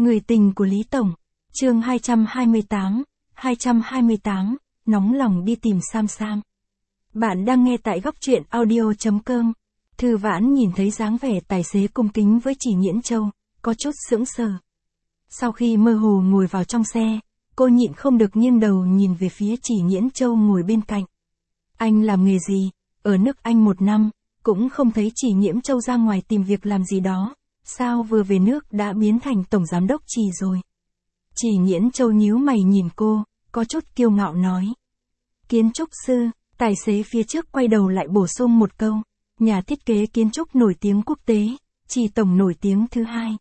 Người tình của Lý Tổng. Chương 228, nóng lòng đi tìm Sam Sam. Bạn đang nghe tại góc truyện audio.com. Thư Vãn nhìn thấy dáng vẻ tài xế cung kính với Chỉ Nghiễn Châu, có chút sững sờ. Sau khi mơ hồ ngồi vào trong xe, cô nhịn không được nghiêng đầu nhìn về phía Chỉ Nghiễn Châu ngồi bên cạnh. Anh làm nghề gì? Ở nước Anh 1 năm, cũng không thấy Chỉ Nghiễn Châu ra ngoài tìm việc làm gì đó. Sao vừa về nước đã biến thành tổng giám đốc Chỉ rồi? Chỉ Nghiễn Châu nhíu mày nhìn cô, có chút kiêu ngạo nói. Kiến trúc sư. Tài xế phía trước quay đầu lại bổ sung một câu. Nhà thiết kế kiến trúc nổi tiếng quốc tế, Chỉ tổng nổi tiếng thứ hai.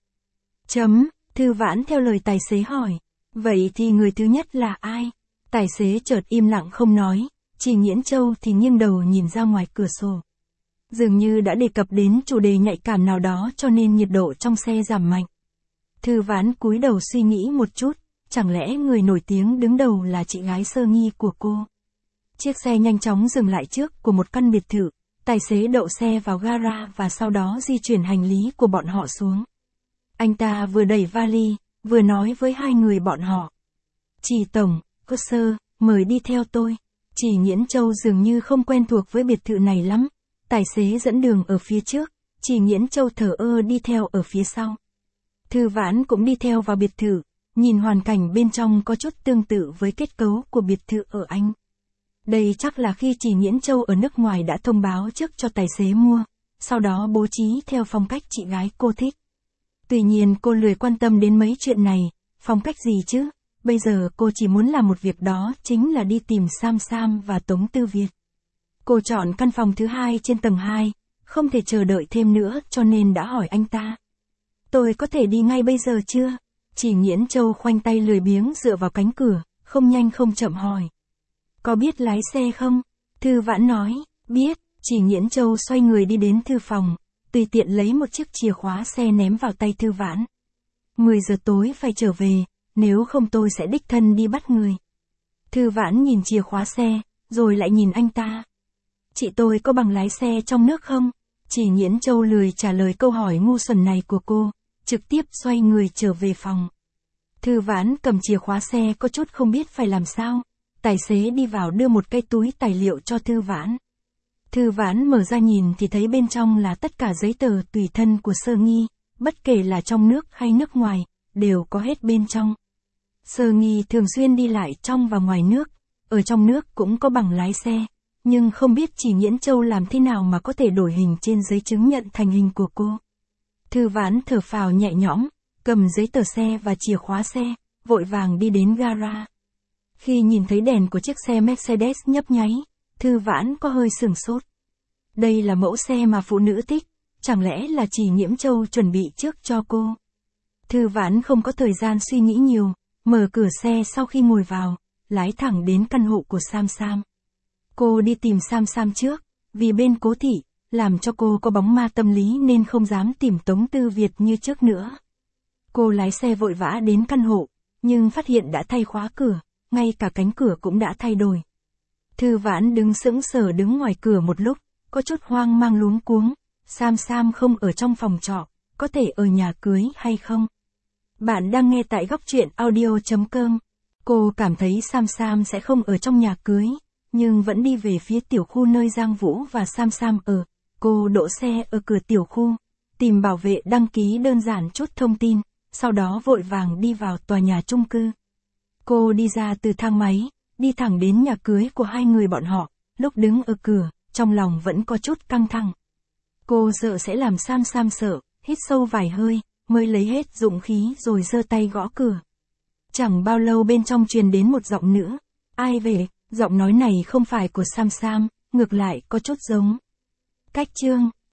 Thư Vãn theo lời tài xế hỏi. Vậy thì người thứ nhất là ai? Tài xế chợt im lặng không nói, Chỉ Nghiễn Châu thì nghiêng đầu nhìn ra ngoài cửa sổ. Dường như đã đề cập đến chủ đề nhạy cảm nào đó cho nên nhiệt độ trong xe giảm mạnh. Thư Vãn cúi đầu suy nghĩ một chút, chẳng lẽ người nổi tiếng đứng đầu là chị gái sơ nghi của cô? Chiếc xe nhanh chóng dừng lại trước của một căn biệt thự, tài xế đậu xe vào gara và sau đó di chuyển hành lý của bọn họ xuống. Anh ta vừa đẩy vali, vừa nói với hai người bọn họ. Chỉ tổng, cô sơ, mời đi theo tôi. Chỉ Nghiễn Châu dường như không quen thuộc với biệt thự này lắm. Tài xế dẫn đường ở phía trước, Chỉ Nghiễn Châu thờ ơ đi theo ở phía sau. Thư Vãn cũng đi theo vào biệt thự, nhìn hoàn cảnh bên trong có chút tương tự với kết cấu của biệt thự ở Anh. Đây chắc là khi Chỉ Nghiễn Châu ở nước ngoài đã thông báo trước cho tài xế mua, sau đó bố trí theo phong cách chị gái cô thích. Tuy nhiên cô lười quan tâm đến mấy chuyện này, phong cách gì chứ, bây giờ cô chỉ muốn làm một việc đó chính là đi tìm Sam Sam và Tống Tư Việt. Cô chọn căn phòng thứ 2 trên tầng 2, không thể chờ đợi thêm nữa cho nên đã hỏi anh ta. Tôi có thể đi ngay bây giờ chưa? Chỉ Nghiễn Châu khoanh tay lười biếng dựa vào cánh cửa, không nhanh không chậm hỏi. Có biết lái xe không? Thư Vãn nói, biết. Chỉ Nghiễn Châu xoay người đi đến thư phòng, tùy tiện lấy một chiếc chìa khóa xe ném vào tay Thư Vãn. 10 giờ tối phải trở về, nếu không tôi sẽ đích thân đi bắt người. Thư Vãn nhìn chìa khóa xe, rồi lại nhìn anh ta. Chị tôi có bằng lái xe trong nước không? Chỉ Nghiễn Châu lười trả lời câu hỏi ngu xuẩn này của cô, trực tiếp xoay người trở về phòng. Thư Vãn cầm chìa khóa xe có chút không biết phải làm sao. Tài xế đi vào đưa một cái túi tài liệu cho Thư Vãn. Thư Vãn mở ra nhìn thì thấy bên trong là tất cả giấy tờ tùy thân của Sơ Nghi, bất kể là trong nước hay nước ngoài, đều có hết bên trong. Sơ Nghi thường xuyên đi lại trong và ngoài nước, ở trong nước cũng có bằng lái xe, nhưng không biết Chỉ Nghiễn Châu làm thế nào mà có thể đổi hình trên giấy chứng nhận thành hình của cô. Thư Vãn thở phào nhẹ nhõm, cầm giấy tờ xe và chìa khóa xe, vội vàng đi đến gara. Khi nhìn thấy đèn của chiếc xe Mercedes nhấp nháy, Thư Vãn có hơi sửng sốt. Đây là mẫu xe mà phụ nữ thích, chẳng lẽ là Chỉ Nghiễn Châu chuẩn bị trước cho cô? Thư Vãn không có thời gian suy nghĩ nhiều, mở cửa xe sau khi ngồi vào, lái thẳng đến căn hộ của Sam Sam. Cô đi tìm Sam Sam trước, vì bên Cố thị, làm cho cô có bóng ma tâm lý nên không dám tìm Tống Tư Việt như trước nữa. Cô lái xe vội vã đến căn hộ, nhưng phát hiện đã thay khóa cửa, ngay cả cánh cửa cũng đã thay đổi. Thư Vãn đứng sững sờ đứng ngoài cửa một lúc, có chút hoang mang luống cuống. Sam Sam không ở trong phòng trọ, có thể ở nhà cưới hay không? Bạn đang nghe tại góc truyện audio.com. Cô cảm thấy Sam Sam sẽ không ở trong nhà cưới, nhưng vẫn đi về phía tiểu khu nơi Giang Vũ và Sam Sam ở. Cô đỗ xe ở cửa tiểu khu, tìm bảo vệ đăng ký đơn giản chút thông tin, sau đó vội vàng đi vào tòa nhà chung cư. Cô đi ra từ thang máy, đi thẳng đến nhà cưới của hai người bọn họ, lúc đứng ở cửa, trong lòng vẫn có chút căng thẳng. Cô sợ sẽ làm Sam Sam sợ, hít sâu vài hơi, mới lấy hết dũng khí rồi giơ tay gõ cửa. Chẳng bao lâu bên trong truyền đến một giọng nữ. Ai về? Giọng nói này không phải của Sam Sam, ngược lại có chút giống. Cách chương